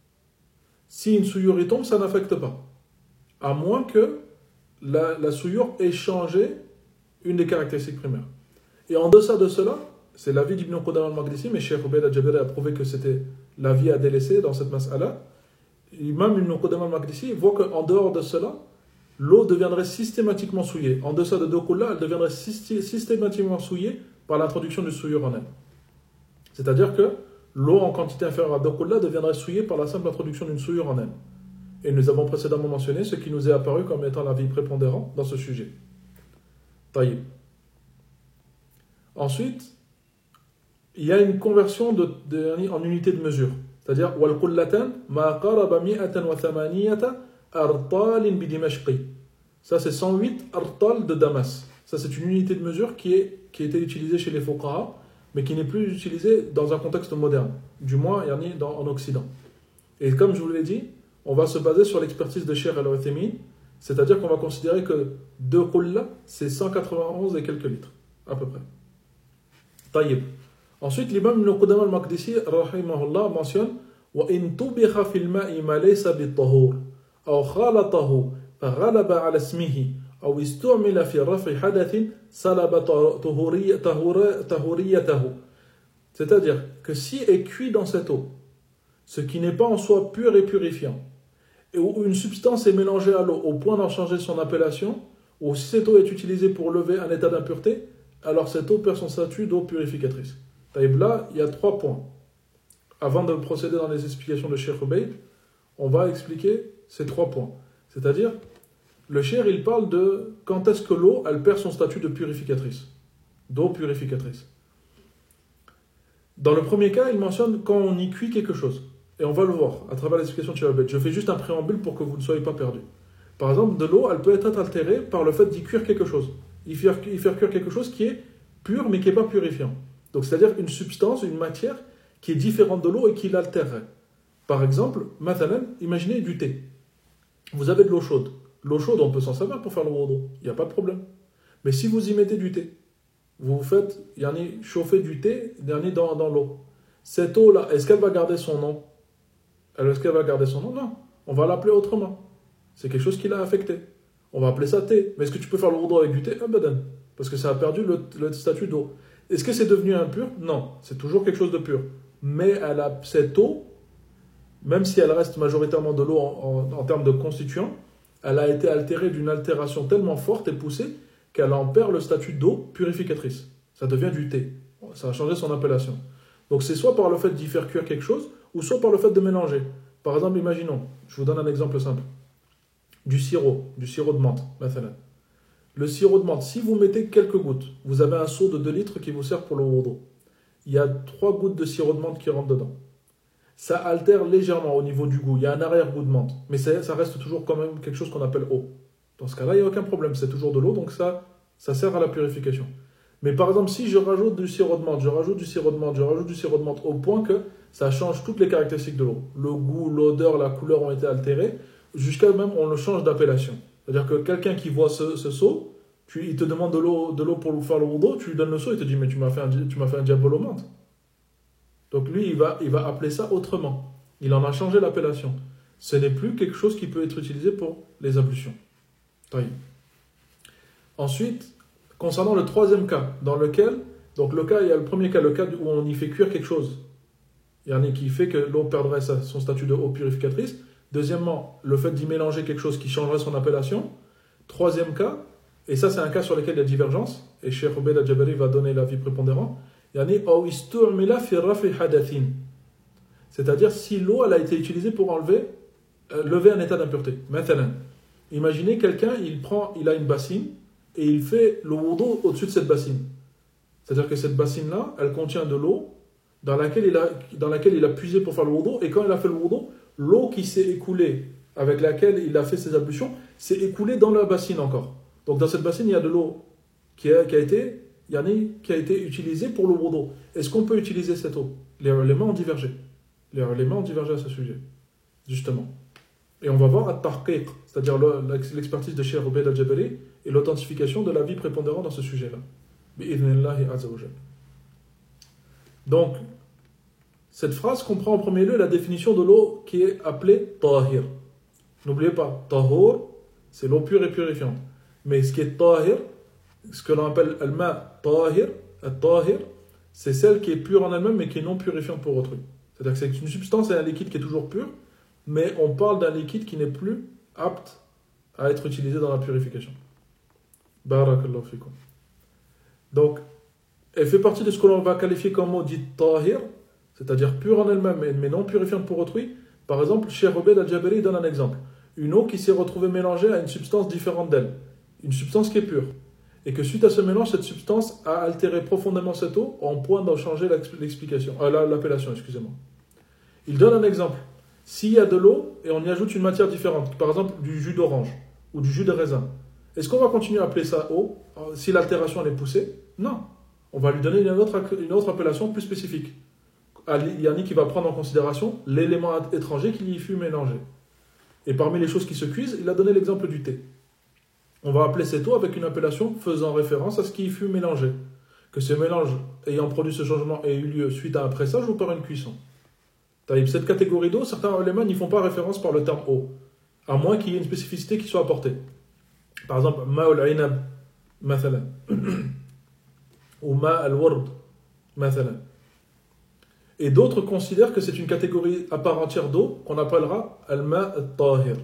si une souillure y tombe, ça n'affecte pas. À moins que la souillure ait changé une des caractéristiques primaires. Et en deçà de cela, c'est l'avis d'Ibn Qudama al-Maqdisi, mais Cheikh Ubayd al-Jabari a prouvé que c'était l'avis à délaisser dans cette mas'ala. L'imam Ibn Qudama al-Maqdisi voit qu'en dehors de cela, l'eau deviendrait systématiquement souillée. En deçà de 2 qulla, elle deviendrait systématiquement souillée par l'introduction du souillure en elle. C'est-à-dire que l'eau en quantité inférieure à 2 qulla deviendrait souillée par la simple introduction d'une souillure en elle. Et nous avons précédemment mentionné ce qui nous est apparu comme étant l'avis prépondérant dans ce sujet. Taïb. Ensuite, il y a une conversion en unité de mesure. C'est-à-dire, wal qullatan ma qaraba 108 artal bi Dimashqi. Ça, c'est 108 artal de Damas. Ça, c'est une unité de mesure qui était utilisée chez les fuqaha, mais qui n'est plus utilisée dans un contexte moderne, du moins en Occident. Et comme je vous l'ai dit, on va se baser sur l'expertise de Cheikh al-Uthaymin, c'est-à-dire qu'on va considérer que 2 qulla, c'est 191 et quelques litres, à peu près. Taïb. Ensuite, l'imam Ibn Qudama al-Maqdisi, rahimahullah, mentionne وَإِن طُبِخَ فِي الْمَاءِ مَا لَيْسَ بِالطَّهُورِ أَوْ خَالَطَهُ فَغَلَبَ عَلَى اسْمِهِ أَوْ اسْتُعْمِلَ فِي رَفْعِ حَدَثٍ سَلَبَ طَهُورِيَّتَهُ. C'est-à-dire que si est cuit dans cette eau, ce qui n'est pas en soi pur et purifiant, et où une substance est mélangée à l'eau au point d'en changer son appellation, ou si cette eau est utilisée pour lever un état d'impureté, alors cette eau perd son statut d'eau purificatrice. Taïb, là, il y a 3 points. Avant de procéder dans les explications de Cheikh Ubayd, on va expliquer ces 3 points. C'est-à-dire, le Cheikh, il parle de quand est-ce que l'eau, elle perd son statut de purificatrice, d'eau purificatrice. Dans le premier cas, il mentionne quand on y cuit quelque chose. Et on va le voir à travers l'explication de Cheikh Ubayd. Je fais juste un préambule pour que vous ne soyez pas perdus. Par exemple, de l'eau, elle peut être altérée par le fait d'y cuire quelque chose. Y faire cuire quelque chose qui est pur mais qui n'est pas purifiant. Donc c'est-à-dire une substance, une matière qui est différente de l'eau et qui l'altérerait. Par exemple, imaginez du thé. Vous avez de l'eau chaude. L'eau chaude, on peut s'en servir pour faire le wudu. Il n'y a pas de problème. Mais si vous y mettez du thé, vous faites chauffer du thé dans l'eau. Cette eau-là, est-ce qu'elle va garder son nom? Est-ce qu'elle va garder son nom? Non. On va l'appeler autrement. C'est quelque chose qui l'a affecté. On va appeler ça thé. Mais est-ce que tu peux faire le wudu avec du thé? Abadan. Parce que ça a perdu le statut d'eau. Est-ce que c'est devenu impur? Non. C'est toujours quelque chose de pur. Mais cette eau, même si elle reste majoritairement de l'eau en termes de constituants, elle a été altérée d'une altération tellement forte et poussée qu'elle en perd le statut d'eau purificatrice. Ça devient du thé. Ça a changé son appellation. Donc c'est soit par le fait d'y faire cuire quelque chose, ou soit par le fait de mélanger. Par exemple, imaginons, je vous donne un exemple simple. Du sirop de menthe, مثلا. Le sirop de menthe, si vous mettez quelques gouttes, vous avez un seau de 2 litres qui vous sert pour le wudu. Il y a 3 gouttes de sirop de menthe qui rentrent dedans. Ça altère légèrement au niveau du goût. Il y a un arrière-goût de menthe. Mais ça reste toujours quand même quelque chose qu'on appelle eau. Dans ce cas-là, il n'y a aucun problème. C'est toujours de l'eau, donc ça sert à la purification. Mais par exemple, si je rajoute du sirop de menthe, je rajoute du sirop de menthe, au point que ça change toutes les caractéristiques de l'eau. Le goût, l'odeur, la couleur ont été altérés, jusqu'à même on le change d'appellation. C'est-à-dire que quelqu'un qui voit ce seau, il te demande de l'eau pour lui faire le wudu, tu lui donnes le seau, il te dit mais tu m'as fait un diabolo menthe. Donc lui, il va appeler ça autrement. Il en a changé l'appellation. Ce n'est plus quelque chose qui peut être utilisé pour les ablutions. Ensuite, concernant le troisième cas, dans lequel, donc il y a le premier cas, le cas où on y fait cuire quelque chose. Il y en a qui fait que l'eau perdrait son statut de eau purificatrice. Deuxièmement, le fait d'y mélanger quelque chose qui changerait son appellation. Troisième cas, et ça c'est un cas sur lequel il y a divergence, et Cheikh Obeid al-Jabari va donner l'avis prépondérant, c'est-à-dire si l'eau elle a été utilisée pour lever un état d'impureté. Maintenant, imaginez quelqu'un, il a une bassine, et il fait le wudu au-dessus de cette bassine. C'est-à-dire que cette bassine-là, elle contient de l'eau dans laquelle il a puisé pour faire le wudu, et quand il a fait le wudu, l'eau qui s'est écoulée, avec laquelle il a fait ses ablutions, s'est écoulée dans la bassine encore. Donc dans cette bassine, il y a de l'eau qui a été utilisée pour le wudu. Est-ce qu'on peut utiliser cette eau? Les ulama ont divergé. Les ulama ont divergé à ce sujet, justement. Et on va voir at-tahqiq, c'est-à-dire l'expertise de Cheikh Obeid al-Jabari et l'authentification de l'avis prépondérant dans ce sujet-là. Bi'idhnillahi azza wa jal. Donc, cette phrase comprend en premier lieu la définition de l'eau qui est appelée tahir. N'oubliez pas, tahur, c'est l'eau pure et purifiante. Mais ce qui est tahir, ce que l'on appelle al-ma tahir, al-tahir, c'est celle qui est pure en elle-même mais qui est non purifiante pour autrui. C'est-à-dire que c'est une substance et un liquide qui est toujours pur, mais on parle d'un liquide qui n'est plus apte à être utilisé dans la purification. Barakallahu fikum. Donc, elle fait partie de ce que l'on va qualifier comme mot dit tahir, c'est-à-dire pure en elle-même mais non purifiante pour autrui. Par exemple, Cheikh Obeid al-Jabari donne un exemple. Une eau qui s'est retrouvée mélangée à une substance différente d'elle, une substance qui est pure, et que suite à ce mélange, cette substance a altéré profondément cette eau en point d'en changer l'appellation. Excusez-moi. Il donne un exemple. S'il y a de l'eau et on y ajoute une matière différente, par exemple du jus d'orange ou du jus de raisin, est-ce qu'on va continuer à appeler ça eau si l'altération elle est poussée? Non. On va lui donner une autre appellation plus spécifique. Yani qui va prendre en considération l'élément étranger qui y fut mélangé. Et parmi les choses qui se cuisent, il a donné l'exemple du thé. On va appeler cette eau avec une appellation faisant référence à ce qui y fut mélangé. Que ce mélange ayant produit ce changement ait eu lieu suite à un pressage ou par une cuisson. Cette catégorie d'eau, certains ulama n'y font pas référence par le terme eau, à moins qu'il y ait une spécificité qui soit apportée. Par exemple, ma'ul ainab, mathalan, ou ma'al ward, mathalan. Et d'autres considèrent que c'est une catégorie à part entière d'eau qu'on appellera al-ma' al-tahir.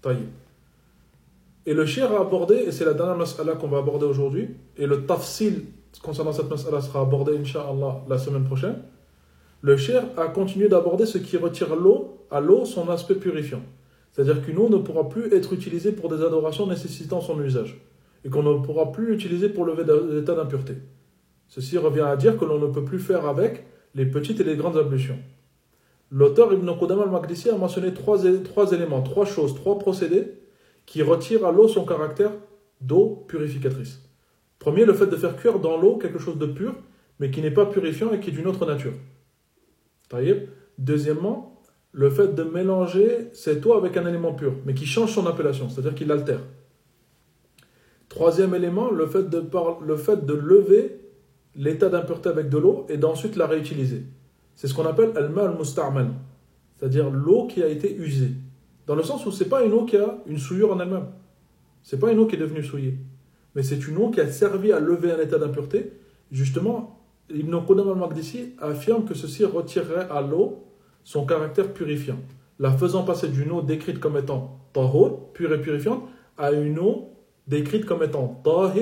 Et le cheikh a abordé, et c'est la dernière mas'ala qu'on va aborder aujourd'hui, et le tafsil concernant cette mas'ala sera abordé, incha'Allah, la semaine prochaine. Le cheikh a continué d'aborder ce qui retire à l'eau son aspect purifiant. C'est-à-dire qu'une eau ne pourra plus être utilisée pour des adorations nécessitant son usage, et qu'on ne pourra plus l'utiliser pour lever l'état d'impureté. Ceci revient à dire que l'on ne peut plus faire avec les petites et les grandes ablutions. L'auteur Ibn Qudama al-Maqdisi a mentionné trois éléments, trois procédés qui retirent à l'eau son caractère d'eau purificatrice. Premier, le fait de faire cuire dans l'eau quelque chose de pur, mais qui n'est pas purifiant et qui est d'une autre nature. Deuxièmement, le fait de mélanger cette eau avec un élément pur, mais qui change son appellation, c'est-à-dire qu'il l'altère. Troisième élément, le fait de lever l'état d'impureté avec de l'eau et d'ensuite la réutiliser. C'est ce qu'on appelle al-ma' al-musta'mal, c'est-à-dire l'eau qui a été usée. Dans le sens où ce n'est pas une eau qui a une souillure en elle-même. Ce n'est pas une eau qui est devenue souillée. Mais c'est une eau qui a servi à lever un état d'impureté. Justement, Ibn Qudama al-Maqdisi affirme que ceci retirerait à l'eau son caractère purifiant, la faisant passer d'une eau décrite comme étant tahur, pure et purifiante, à une eau décrite comme étant tahir,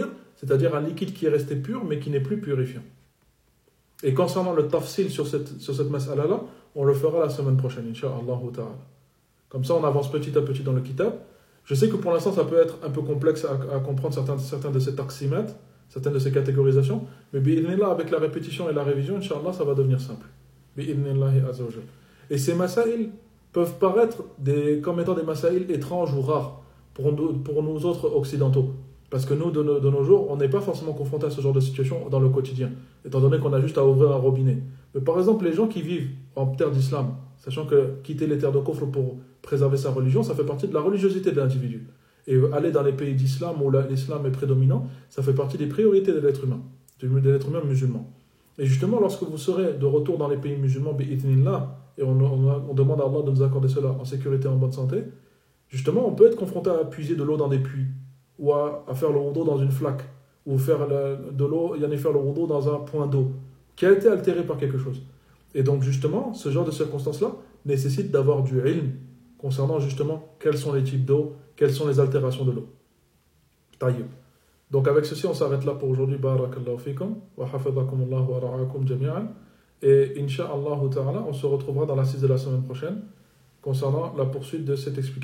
c'est-à-dire un liquide qui est resté pur mais qui n'est plus purifiant. Et concernant le tafsil sur cette mas'ala-là, on le fera la semaine prochaine, incha'Allah ta'ala. Comme ça, on avance petit à petit dans le kitab. Je sais que pour l'instant, ça peut être un peu complexe à comprendre certains de ces taqsimat, certaines de ces catégorisations, mais bi'idhnillah, avec la répétition et la révision, incha'Allah, ça va devenir simple. Bi'idhnillahi azza wa jal. Et ces masaïl peuvent paraître comme étant des masaïl étranges ou rares pour nous autres occidentaux. Parce que nous, de nos jours, on n'est pas forcément confrontés à ce genre de situation dans le quotidien, étant donné qu'on a juste à ouvrir un robinet. Mais par exemple, les gens qui vivent en terre d'islam, sachant que quitter les terres de kufr pour préserver sa religion, ça fait partie de la religiosité de l'individu. Et aller dans les pays d'islam où l'islam est prédominant, ça fait partie des priorités de l'être humain musulman. Et justement, lorsque vous serez de retour dans les pays musulmans, bi'idhnillah, et on demande à Allah de nous accorder cela en sécurité et en bonne santé, justement, on peut être confronté à puiser de l'eau dans des puits, ou à faire le wudu dans une flaque, ou faire faire le wudu dans un point d'eau, qui a été altéré par quelque chose. Et donc, justement, ce genre de circonstances-là nécessite d'avoir du ilm concernant justement quels sont les types d'eau, quelles sont les altérations de l'eau. Taïb. Donc, avec ceci, on s'arrête là pour aujourd'hui. Barakallahu fikum, wa hafidhakumullah wa ra'akum jami'an. Et incha'Allah ta'ala, on se retrouvera dans l'assise de la semaine prochaine concernant la poursuite de cette explication.